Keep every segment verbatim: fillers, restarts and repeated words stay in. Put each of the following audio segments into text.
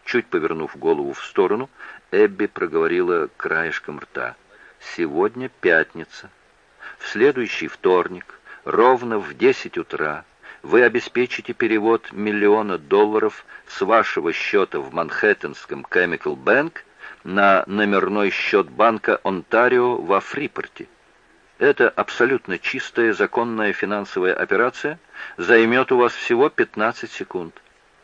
Чуть повернув голову в сторону, Эбби проговорила краешком рта. «Сегодня пятница. В следующий вторник, ровно в десять утра, вы обеспечите перевод миллиона долларов с вашего счета в Манхэттенском Chemical Bank на номерной счет банка Онтарио во Фрипорте. Это абсолютно чистая законная финансовая операция, займет у вас всего пятнадцать секунд».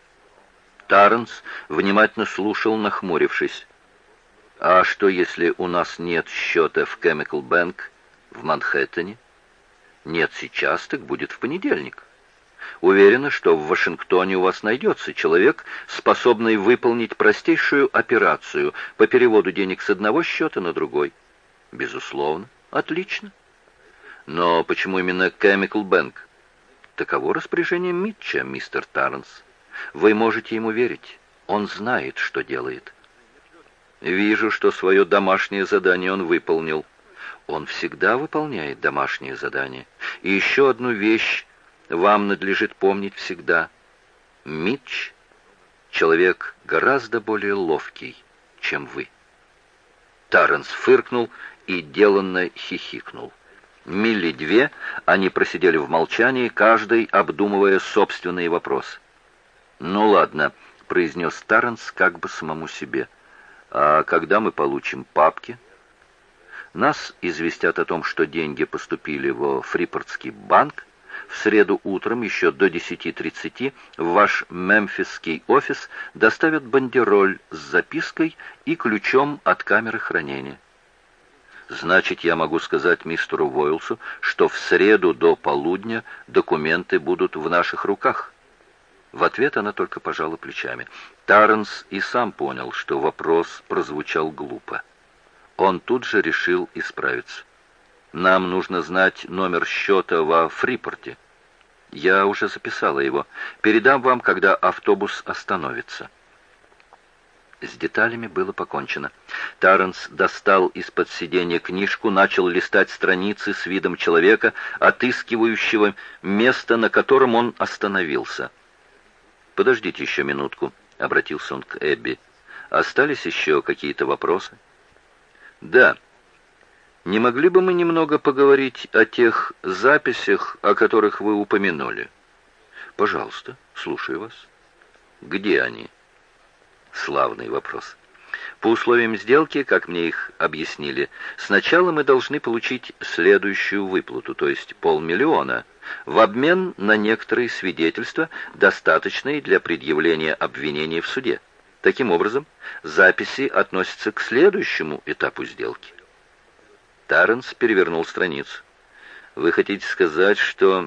Тарренс внимательно слушал, нахмурившись. «А что, если у нас нет счета в Chemical Bank в Манхэттене? Нет сейчас, так будет в понедельник. Уверена, что в Вашингтоне у вас найдется человек, способный выполнить простейшую операцию по переводу денег с одного счета на другой». «Безусловно. Отлично. Но почему именно Chemical Bank?» «Таково распоряжение Митча, мистер Тарренс. Вы можете ему верить. Он знает, что делает». «Вижу, что свое домашнее задание он выполнил». «Он всегда выполняет домашнее задание. И еще одну вещь вам надлежит помнить всегда. Митч — человек гораздо более ловкий, чем вы». Тарренс фыркнул и деланно хихикнул. Милли две они просидели в молчании, каждый обдумывая собственные вопросы. «Ну ладно», — произнес Тарренс как бы самому себе. «А когда мы получим папки?» «Нас известят о том, что деньги поступили во Фрипортский банк. В среду утром еще до десяти тридцати в ваш мемфисский офис доставят бандероль с запиской и ключом от камеры хранения». «Значит, я могу сказать мистеру Войлсу, что в среду до полудня документы будут в наших руках?» В ответ она только пожала плечами. Тарренс и сам понял, что вопрос прозвучал глупо. Он тут же решил исправиться. «Нам нужно знать номер счета во Фрипорте. Я уже записала его. Передам вам, когда автобус остановится». С деталями было покончено. Тарренс достал из-под сиденья книжку, начал листать страницы с видом человека, отыскивающего место, на котором он остановился. «Подождите еще минутку», — обратился он к Эбби. «Остались еще какие-то вопросы?» «Да. Не могли бы мы немного поговорить о тех записях, о которых вы упомянули?» «Пожалуйста, слушаю вас». «Где они?» «Славный вопрос. По условиям сделки, как мне их объяснили, сначала мы должны получить следующую выплату, то есть полмиллиона, в обмен на некоторые свидетельства, достаточные для предъявления обвинений в суде. Таким образом, записи относятся к следующему этапу сделки». Тарренс перевернул страницу. «Вы хотите сказать, что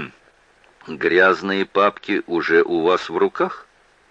грязные папки уже у вас в руках?»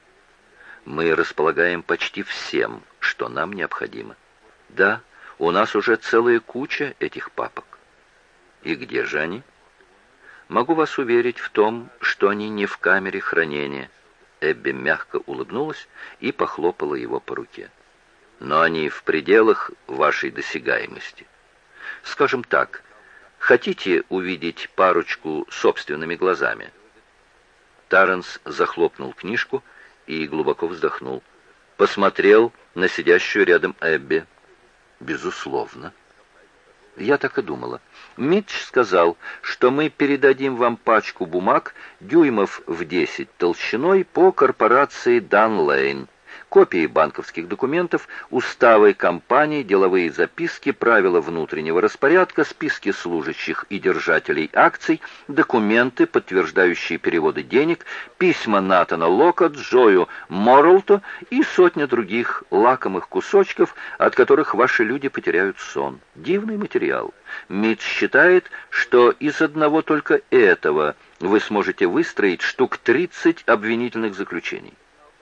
«Мы располагаем почти всем, что нам необходимо. Да, у нас уже целая куча этих папок». «И где же они?» «Могу вас уверить в том, что они не в камере хранения». Эбби мягко улыбнулась и похлопала его по руке. «Но они в пределах вашей досягаемости. Скажем так, хотите увидеть парочку собственными глазами?» Тарренс захлопнул книжку и глубоко вздохнул. Посмотрел на сидящую рядом Эбби. «Безусловно». «Я так и думала. Митч сказал, что мы передадим вам пачку бумаг дюймов в десять толщиной по корпорации Дан Лейн. Копии банковских документов, уставы компаний, деловые записки, правила внутреннего распорядка, списки служащих и держателей акций, документы, подтверждающие переводы денег, письма Натана Лока, Джою Моррелту и сотня других лакомых кусочков, от которых ваши люди потеряют сон. Дивный материал. Митч считает, что из одного только этого вы сможете выстроить штук тридцать обвинительных заключений».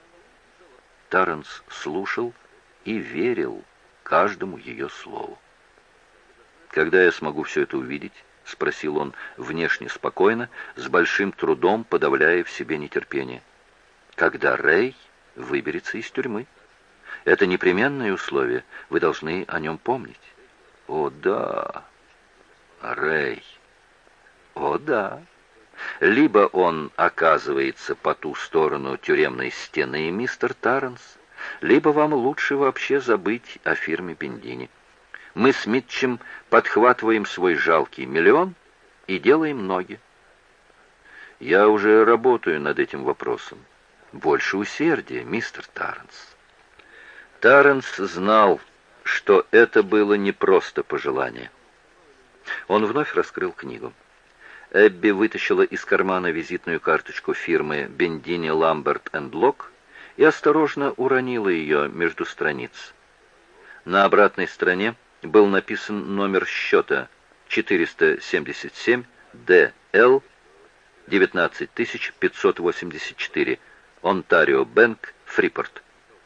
Тарренс слушал и верил каждому ее слову. «Когда я смогу все это увидеть?» — спросил он внешне спокойно, с большим трудом подавляя в себе нетерпение. «Когда Рэй выберется из тюрьмы. Это непременное условие, вы должны о нем помнить». «О, да, Рэй, о, да». Либо он оказывается по ту сторону тюремной стены, мистер Тарренс, либо вам лучше вообще забыть о фирме Бендини. Мы с Митчем подхватываем свой жалкий миллион и делаем ноги. Я уже работаю над этим вопросом. Больше усердия, мистер Тарренс. Тарренс знал, что это было не просто пожелание. Он вновь раскрыл книгу. Эбби вытащила из кармана визитную карточку фирмы Бендини, Ламберт энд Лок и осторожно уронила ее между страниц. На обратной стороне был написан номер счета четыреста семьдесят семь Д Л девятнадцать тысяч пятьсот восемьдесят четыре, Онтарио Бэнк, Фрипорт.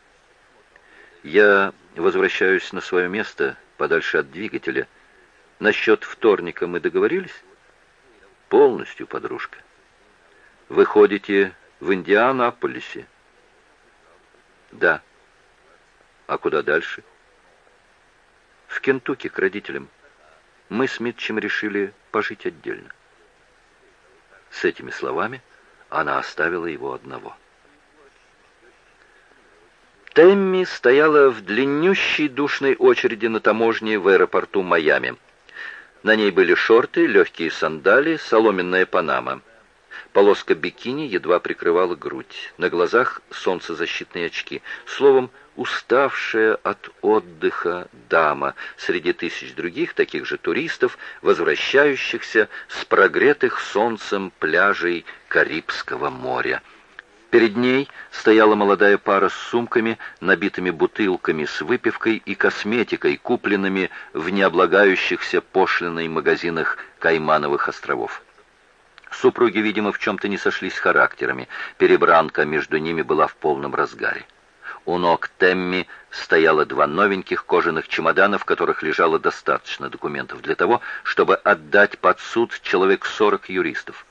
Я возвращаюсь на свое место, подальше от двигателя. Насчет вторника мы договорились? Полностью, подружка. Вы ходите в Индианаполисе? Да. А куда дальше? В Кентукки к родителям. Мы с Митчем решили пожить отдельно. С этими словами она оставила его одного. Тэмми стояла в длиннющей душной очереди на таможне в аэропорту Майами. На ней были шорты, легкие сандалии, соломенная панама. Полоска бикини едва прикрывала грудь. На глазах солнцезащитные очки. Словом, уставшая от отдыха дама среди тысяч других таких же туристов, возвращающихся с прогретых солнцем пляжей Карибского моря. Перед ней стояла молодая пара с сумками, набитыми бутылками с выпивкой и косметикой, купленными в необлагающихся пошлиной магазинах Каймановых островов. Супруги, видимо, в чем-то не сошлись характерами. Перебранка между ними была в полном разгаре. У ног Тэмми стояло два новеньких кожаных чемодана, в которых лежало достаточно документов для того, чтобы отдать под суд человек сорок юристов.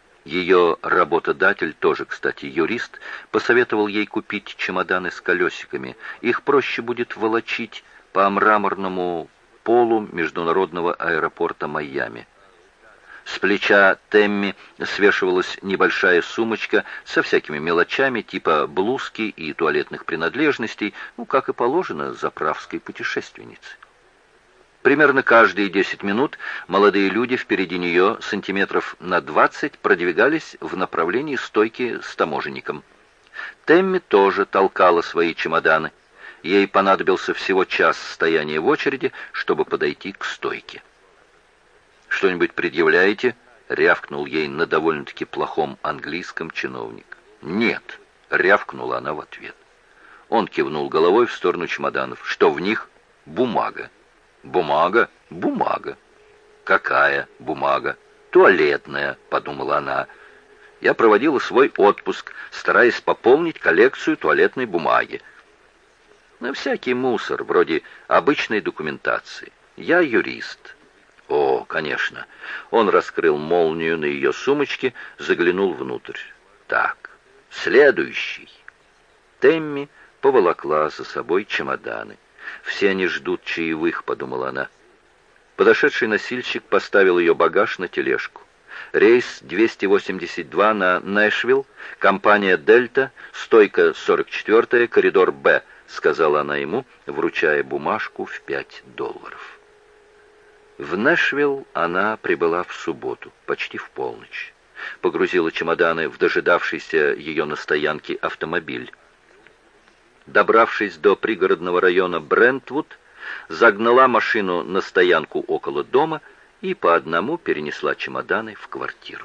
Ее работодатель, тоже, кстати, юрист, посоветовал ей купить чемоданы с колесиками. Их проще будет волочить по мраморному полу международного аэропорта Майами. С плеча Тэмми свешивалась небольшая сумочка со всякими мелочами, типа блузки и туалетных принадлежностей, ну, как и положено заправской путешественнице. Примерно каждые десять минут молодые люди впереди нее сантиметров на двадцать продвигались в направлении стойки с таможенником. Тэмми тоже толкала свои чемоданы. Ей понадобился всего час стояния в очереди, чтобы подойти к стойке. «Что-нибудь предъявляете?» — рявкнул ей на довольно-таки плохом английском чиновник. «Нет», — рявкнула она в ответ. Он кивнул головой в сторону чемоданов. «Что в них?» «Бумага». «Бумага? Бумага». «Какая бумага?» «Туалетная», — подумала она. Я проводила свой отпуск, стараясь пополнить коллекцию туалетной бумаги. На всякий мусор, вроде обычной документации. Я юрист. О, конечно. Он раскрыл молнию на ее сумочке, заглянул внутрь. Так, следующий. Тэмми поволокла за собой чемоданы. «Все они ждут чаевых», — подумала она. Подошедший носильщик поставил ее багаж на тележку. Рейс двести восемьдесят два на Нэшвилл, компания «Дельта», стойка сорок четвёртая, коридор «Б», — сказала она ему, вручая бумажку в пять долларов. В Нэшвилл она прибыла в субботу, почти в полночь. Погрузила чемоданы в дожидавшийся ее на стоянке автомобиль. Добравшись до пригородного района Брентвуд, загнала машину на стоянку около дома и по одному перенесла чемоданы в квартиру.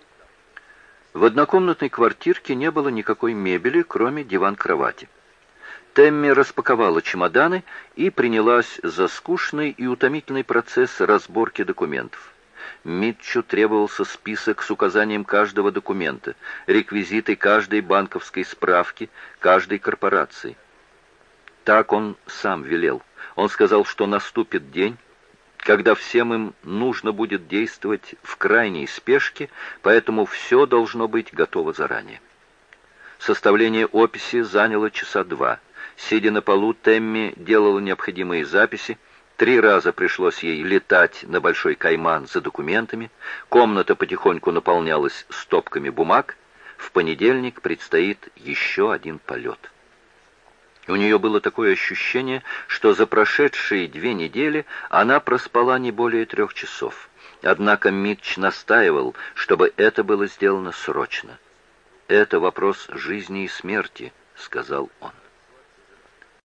В однокомнатной квартирке не было никакой мебели, кроме диван-кровати. Тэмми распаковала чемоданы и принялась за скучный и утомительный процесс разборки документов. Митчу требовался список с указанием каждого документа, реквизиты каждой банковской справки, каждой корпорации. Так он сам велел. Он сказал, что наступит день, когда всем им нужно будет действовать в крайней спешке, поэтому все должно быть готово заранее. Составление описи заняло часа два. Сидя на полу, Тэмми делала необходимые записи. Три раза пришлось ей летать на Большой Кайман за документами. Комната потихоньку наполнялась стопками бумаг. В понедельник предстоит еще один полет. У нее было такое ощущение, что за прошедшие две недели она проспала не более трех часов. Однако Митч настаивал, чтобы это было сделано срочно. «Это вопрос жизни и смерти», — сказал он.